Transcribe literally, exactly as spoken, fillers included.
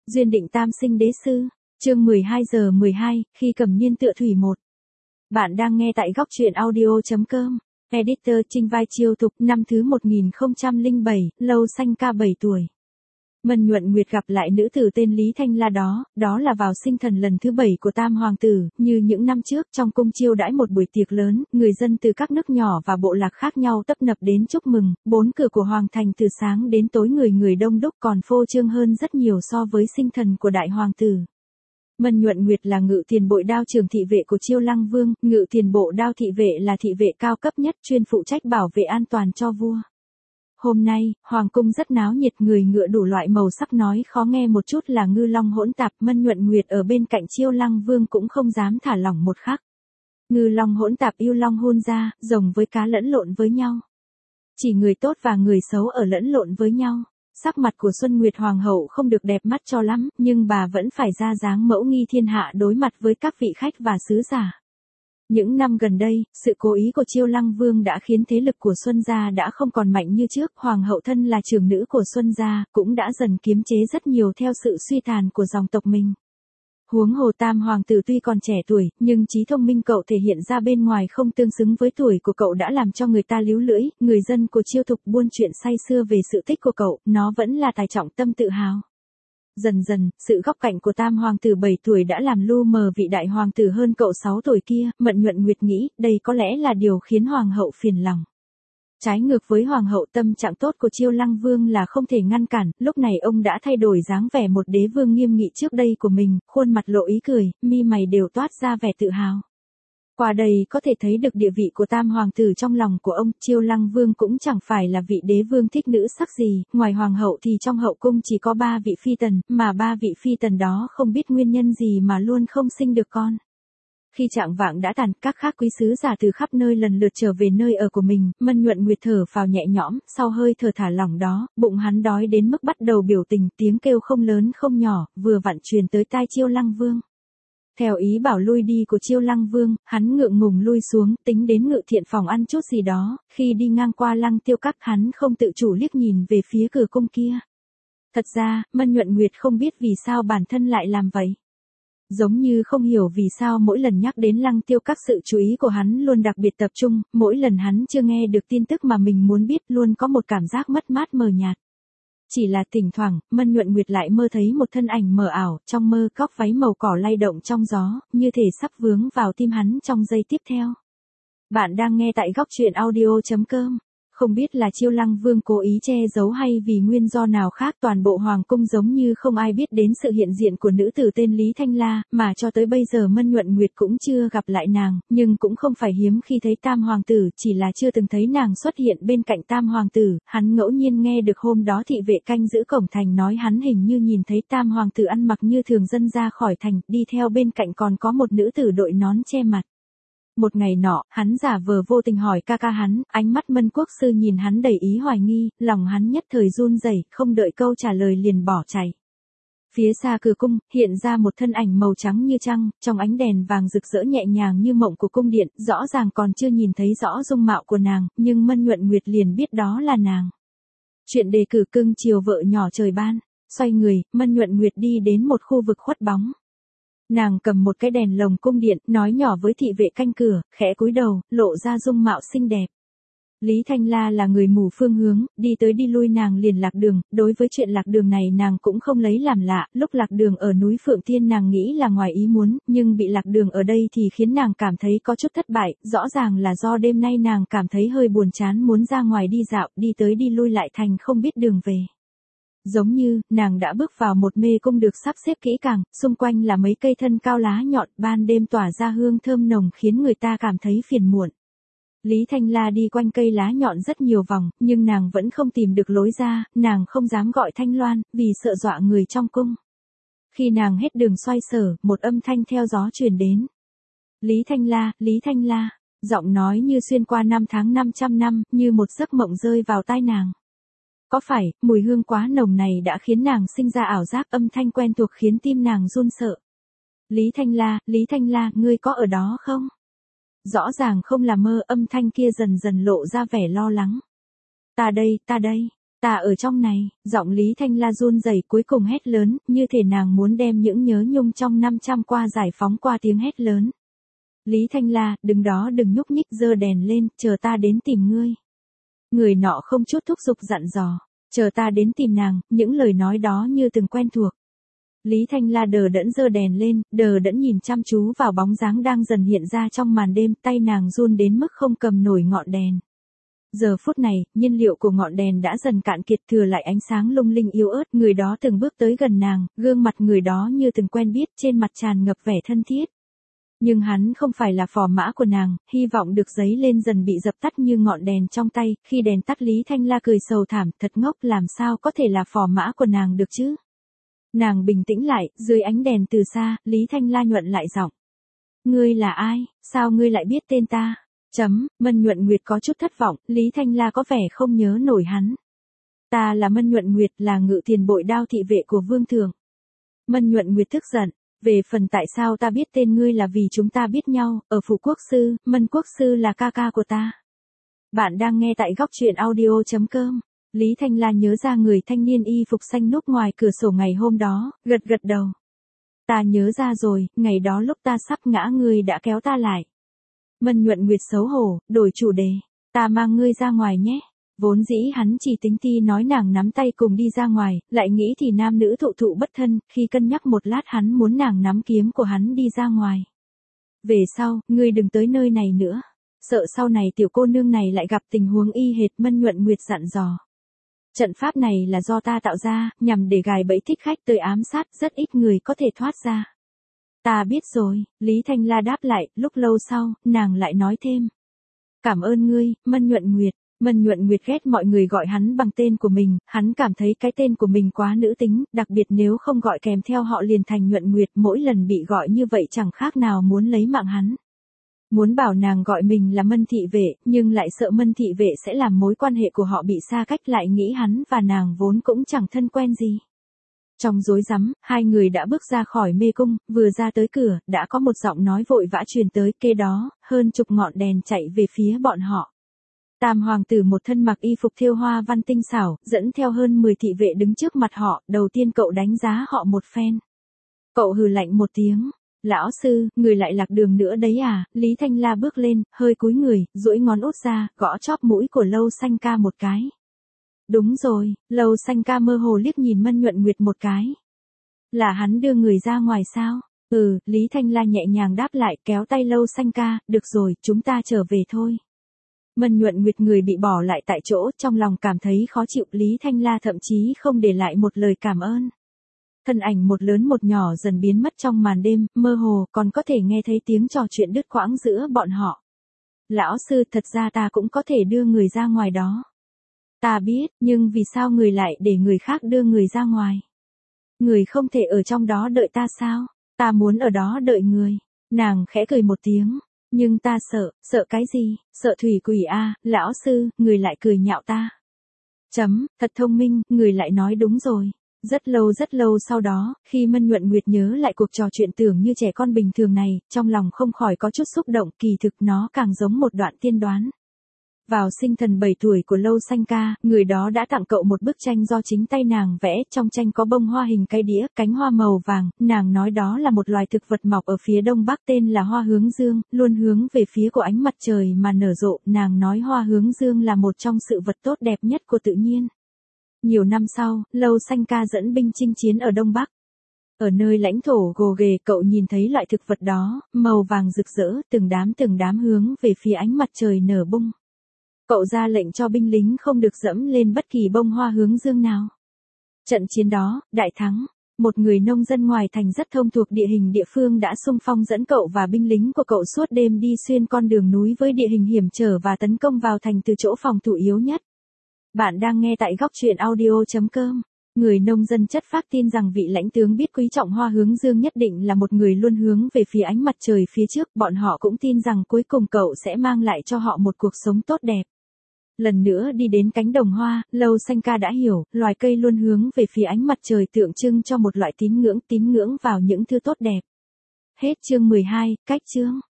Duyên định tam sinh đế sư, chương mười hai giờ mười hai, khi cầm niên tựa thủy một. Bạn đang nghe tại góc truyện audio.com. Editor Trinh Vai Chiêu Thục, năm thứ một nghìn không trăm lẻ bảy, Lâu Xanh ca bảy tuổi. Mân Nhuận Nguyệt gặp lại nữ tử tên Lý Thanh La đó, đó là vào sinh thần lần thứ bảy của Tam Hoàng tử, như những năm trước trong cung chiêu đãi một buổi tiệc lớn, người dân từ các nước nhỏ và bộ lạc khác nhau tấp nập đến chúc mừng, bốn cửa của Hoàng thành từ sáng đến tối người người đông đúc còn phô trương hơn rất nhiều so với sinh thần của Đại Hoàng tử. Mân Nhuận Nguyệt là ngự tiền bội đao trưởng thị vệ của Chiêu Lăng Vương, ngự tiền bộ đao thị vệ là thị vệ cao cấp nhất chuyên phụ trách bảo vệ an toàn cho vua. Hôm nay, Hoàng cung rất náo nhiệt, người ngựa đủ loại màu sắc, nói khó nghe một chút là ngư long hỗn tạp. Mân Nhuận Nguyệt ở bên cạnh Chiêu Lăng Vương cũng không dám thả lỏng một khắc. Ngư long hỗn tạp, yêu long hôn ra, rồng với cá lẫn lộn với nhau. Chỉ người tốt và người xấu ở lẫn lộn với nhau. Sắc mặt của Xuân Nguyệt Hoàng hậu không được đẹp mắt cho lắm, nhưng bà vẫn phải ra dáng mẫu nghi thiên hạ đối mặt với các vị khách và sứ giả. Những năm gần đây, sự cố ý của Chiêu Lăng Vương đã khiến thế lực của Xuân gia đã không còn mạnh như trước. Hoàng hậu thân là trưởng nữ của Xuân gia, cũng đã dần kiềm chế rất nhiều theo sự suy tàn của dòng tộc mình. Huống hồ Tam Hoàng tử tuy còn trẻ tuổi, nhưng trí thông minh cậu thể hiện ra bên ngoài không tương xứng với tuổi của cậu đã làm cho người ta líu lưỡi. Người dân của Chiêu Thục buôn chuyện say sưa về sự tích của cậu, nó vẫn là tài trọng tâm tự hào. Dần dần, sự góc cạnh của Tam Hoàng tử bảy tuổi đã làm lu mờ vị Đại Hoàng tử hơn cậu sáu tuổi kia. Mân Nhuận Nguyệt nghĩ, đây có lẽ là điều khiến Hoàng hậu phiền lòng. Trái ngược với Hoàng hậu, tâm trạng tốt của Chiêu Lăng Vương là không thể ngăn cản. Lúc này ông đã thay đổi dáng vẻ một đế vương nghiêm nghị trước đây của mình, khuôn mặt lộ ý cười, mi mày đều toát ra vẻ tự hào. Qua đây có thể thấy được địa vị của Tam Hoàng tử trong lòng của ông. Chiêu Lăng Vương cũng chẳng phải là vị đế vương thích nữ sắc gì, ngoài Hoàng hậu thì trong hậu cung chỉ có ba vị phi tần, mà ba vị phi tần đó không biết nguyên nhân gì mà luôn không sinh được con. Khi trạng vạng đã tàn, các khác quý sứ giả từ khắp nơi lần lượt trở về nơi ở của mình. Mân Nhuận Nguyệt thở phào nhẹ nhõm, sau hơi thở thả lỏng đó, bụng hắn đói đến mức bắt đầu biểu tình, tiếng kêu không lớn không nhỏ, vừa vặn truyền tới tai Chiêu Lăng Vương. Theo ý bảo lui đi của Chiêu Lăng Vương, hắn ngượng ngùng lui xuống, tính đến ngự thiện phòng ăn chút gì đó. Khi đi ngang qua Lăng Tiêu Các, hắn không tự chủ liếc nhìn về phía cửa cung kia. Thật ra, Mân Nhuận Nguyệt không biết vì sao bản thân lại làm vậy. Giống như không hiểu vì sao mỗi lần nhắc đến Lăng Tiêu Các sự chú ý của hắn luôn đặc biệt tập trung, mỗi lần hắn chưa nghe được tin tức mà mình muốn biết luôn có một cảm giác mất mát mờ nhạt. Chỉ là thỉnh thoảng, Mân Nhuận Nguyệt lại mơ thấy một thân ảnh mờ ảo, trong mơ góc váy màu cỏ lay động trong gió, như thể sắp vướng vào tim hắn trong giây tiếp theo. Bạn đang nghe tại góc truyện audio.com. Không biết là Chiêu Lăng Vương cố ý che giấu hay vì nguyên do nào khác, toàn bộ hoàng cung giống như không ai biết đến sự hiện diện của nữ tử tên Lý Thanh La, mà cho tới bây giờ Mân Nhuận Nguyệt cũng chưa gặp lại nàng, nhưng cũng không phải hiếm khi thấy Tam Hoàng tử, chỉ là chưa từng thấy nàng xuất hiện bên cạnh Tam Hoàng tử. Hắn ngẫu nhiên nghe được hôm đó thị vệ canh giữ cổng thành nói hắn hình như nhìn thấy Tam Hoàng tử ăn mặc như thường dân ra khỏi thành, đi theo bên cạnh còn có một nữ tử đội nón che mặt. Một ngày nọ, hắn giả vờ vô tình hỏi ca ca hắn, ánh mắt Mân Quốc sư nhìn hắn đầy ý hoài nghi, lòng hắn nhất thời run rẩy, không đợi câu trả lời liền bỏ chạy. Phía xa cửa cung, hiện ra một thân ảnh màu trắng như trăng, trong ánh đèn vàng rực rỡ nhẹ nhàng như mộng của cung điện, rõ ràng còn chưa nhìn thấy rõ dung mạo của nàng, nhưng Mân Nhuận Nguyệt liền biết đó là nàng. Chuyện đề cử cưng chiều vợ nhỏ trời ban. Xoay người, Mân Nhuận Nguyệt đi đến một khu vực khuất bóng. Nàng cầm một cái đèn lồng cung điện, nói nhỏ với thị vệ canh cửa, khẽ cúi đầu, lộ ra dung mạo xinh đẹp. Lý Thanh La là người mù phương hướng, đi tới đi lui nàng liền lạc đường, đối với chuyện lạc đường này nàng cũng không lấy làm lạ, lúc lạc đường ở núi Phượng Thiên nàng nghĩ là ngoài ý muốn, nhưng bị lạc đường ở đây thì khiến nàng cảm thấy có chút thất bại, rõ ràng là do đêm nay nàng cảm thấy hơi buồn chán muốn ra ngoài đi dạo, đi tới đi lui lại thành không biết đường về. Giống như, nàng đã bước vào một mê cung được sắp xếp kỹ càng, xung quanh là mấy cây thân cao lá nhọn, ban đêm tỏa ra hương thơm nồng khiến người ta cảm thấy phiền muộn. Lý Thanh La đi quanh cây lá nhọn rất nhiều vòng, nhưng nàng vẫn không tìm được lối ra, nàng không dám gọi Thanh Loan, vì sợ dọa người trong cung. Khi nàng hết đường xoay sở, một âm thanh theo gió truyền đến. Lý Thanh La, Lý Thanh La, giọng nói như xuyên qua năm tháng năm trăm năm, như một giấc mộng rơi vào tai nàng. Có phải, mùi hương quá nồng này đã khiến nàng sinh ra ảo giác, âm thanh quen thuộc khiến tim nàng run sợ. Lý Thanh La, Lý Thanh La, ngươi có ở đó không? Rõ ràng không là mơ, âm thanh kia dần dần lộ ra vẻ lo lắng. Ta đây, ta đây. Ta ở trong này, giọng Lý Thanh La run rẩy cuối cùng hét lớn, như thể nàng muốn đem những nhớ nhung trong năm trăm qua giải phóng qua tiếng hét lớn. Lý Thanh La, đừng đó đừng nhúc nhích, giơ đèn lên, chờ ta đến tìm ngươi. Người nọ không chút thúc giục dặn dò, chờ ta đến tìm nàng, những lời nói đó như từng quen thuộc. Lý Thanh La đờ đẫn giơ đèn lên, đờ đẫn nhìn chăm chú vào bóng dáng đang dần hiện ra trong màn đêm, tay nàng run đến mức không cầm nổi ngọn đèn. Giờ phút này, nhiên liệu của ngọn đèn đã dần cạn kiệt, thừa lại ánh sáng lung linh yếu ớt, người đó từng bước tới gần nàng, gương mặt người đó như từng quen biết, trên mặt tràn ngập vẻ thân thiết. Nhưng hắn không phải là phò mã của nàng, hy vọng được dấy lên dần bị dập tắt như ngọn đèn trong tay, khi đèn tắt Lý Thanh La cười sầu thảm, thật ngốc, làm sao có thể là phò mã của nàng được chứ? Nàng bình tĩnh lại, dưới ánh đèn từ xa, Lý Thanh La nhuận lại giọng. Ngươi là ai, sao ngươi lại biết tên ta? Chấm, Mân Nhuận Nguyệt có chút thất vọng, Lý Thanh La có vẻ không nhớ nổi hắn. Ta là Mân Nhuận Nguyệt, là ngự tiền bội đao thị vệ của vương thượng. Mân Nhuận Nguyệt tức giận, về phần tại sao ta biết tên ngươi là vì chúng ta biết nhau, ở phủ quốc sư, Mân quốc sư là ca ca của ta. Bạn đang nghe tại góc truyện audio chấm com. Lý Thanh La nhớ ra người thanh niên y phục xanh núp ngoài cửa sổ ngày hôm đó, gật gật đầu. Ta nhớ ra rồi, ngày đó lúc ta sắp ngã ngươi đã kéo ta lại. Mân Nhuận Nguyệt xấu hổ, đổi chủ đề. Ta mang ngươi ra ngoài nhé. Vốn dĩ hắn chỉ tính ti nói nàng nắm tay cùng đi ra ngoài, lại nghĩ thì nam nữ thụ thụ bất thân, khi cân nhắc một lát hắn muốn nàng nắm kiếm của hắn đi ra ngoài. Về sau, ngươi đừng tới nơi này nữa. Sợ sau này tiểu cô nương này lại gặp tình huống y hệt, Mân Nhuận Nguyệt dặn dò. Trận pháp này là do ta tạo ra, nhằm để gài bẫy thích khách tới ám sát, rất ít người có thể thoát ra. Ta biết rồi, Lý Thanh La đáp lại, lúc lâu sau, nàng lại nói thêm. Cảm ơn ngươi, Mân Nhuận Nguyệt. Mân Nhuận Nguyệt ghét mọi người gọi hắn bằng tên của mình, hắn cảm thấy cái tên của mình quá nữ tính, đặc biệt nếu không gọi kèm theo họ liền thành Nhuận Nguyệt, mỗi lần bị gọi như vậy chẳng khác nào muốn lấy mạng hắn. Muốn bảo nàng gọi mình là Mân thị vệ, nhưng lại sợ Mân thị vệ sẽ làm mối quan hệ của họ bị xa cách, lại nghĩ hắn và nàng vốn cũng chẳng thân quen gì. Trong rối rắm, hai người đã bước ra khỏi mê cung, vừa ra tới cửa, đã có một giọng nói vội vã truyền tới, kế đó, hơn chục ngọn đèn chạy về phía bọn họ. Tam hoàng tử một thân mặc y phục thêu hoa văn tinh xảo, dẫn theo hơn mười thị vệ đứng trước mặt họ, đầu tiên cậu đánh giá họ một phen. Cậu hừ lạnh một tiếng. Lão sư, người lại lạc đường nữa đấy à? Lý Thanh La bước lên, hơi cúi người, duỗi ngón út ra, gõ chóp mũi của Lâu Xanh Ca một cái. Đúng rồi, Lâu Xanh Ca mơ hồ liếc nhìn Mân Nhuận Nguyệt một cái. Là hắn đưa người ra ngoài sao? Ừ, Lý Thanh La nhẹ nhàng đáp lại, kéo tay Lâu Xanh Ca, được rồi, chúng ta trở về thôi. Mân Nhuận Nguyệt người bị bỏ lại tại chỗ, trong lòng cảm thấy khó chịu, Lý Thanh La thậm chí không để lại một lời cảm ơn. Thân ảnh một lớn một nhỏ dần biến mất trong màn đêm, mơ hồ, còn có thể nghe thấy tiếng trò chuyện đứt quãng giữa bọn họ. Lão sư, thật ra ta cũng có thể đưa người ra ngoài đó. Ta biết, nhưng vì sao người lại để người khác đưa người ra ngoài? Người không thể ở trong đó đợi ta sao? Ta muốn ở đó đợi người. Nàng khẽ cười một tiếng. Nhưng ta sợ, sợ cái gì? Sợ thủy quỷ a, lão sư, người lại cười nhạo ta. Chấm, thật thông minh, người lại nói đúng rồi. Rất lâu rất lâu sau đó, khi Mân Nhuận Nguyệt nhớ lại cuộc trò chuyện tưởng như trẻ con bình thường này, trong lòng không khỏi có chút xúc động, kỳ thực nó càng giống một đoạn tiên đoán. Vào sinh thần bảy tuổi của Lâu Xanh Ca, người đó đã tặng cậu một bức tranh do chính tay nàng vẽ, trong tranh có bông hoa hình cái đĩa, cánh hoa màu vàng, nàng nói đó là một loài thực vật mọc ở phía đông bắc tên là hoa hướng dương, luôn hướng về phía của ánh mặt trời mà nở rộ, nàng nói hoa hướng dương là một trong sự vật tốt đẹp nhất của tự nhiên. Nhiều năm sau, Lâu Xanh Ca dẫn binh chinh chiến ở Đông Bắc. Ở nơi lãnh thổ gồ ghề, cậu nhìn thấy loại thực vật đó, màu vàng rực rỡ, từng đám từng đám hướng về phía ánh mặt trời nở bung. Cậu ra lệnh cho binh lính không được dẫm lên bất kỳ bông hoa hướng dương nào. Trận chiến đó, đại thắng. Một người nông dân ngoài thành rất thông thuộc địa hình địa phương đã xung phong dẫn cậu và binh lính của cậu suốt đêm đi xuyên con đường núi với địa hình hiểm trở và tấn công vào thành từ chỗ phòng thủ yếu nhất. Bạn đang nghe tại góc truyện audio chấm com. Người nông dân chất phác tin rằng vị lãnh tướng biết quý trọng hoa hướng dương nhất định là một người luôn hướng về phía ánh mặt trời phía trước. Bọn họ cũng tin rằng cuối cùng cậu sẽ mang lại cho họ một cuộc sống tốt đẹp. Lần nữa đi đến cánh đồng hoa, Lâu Xanh Ca đã hiểu, loài cây luôn hướng về phía ánh mặt trời tượng trưng cho một loại tín ngưỡng, tín ngưỡng vào những thứ tốt đẹp. Hết chương mười hai, cách chương.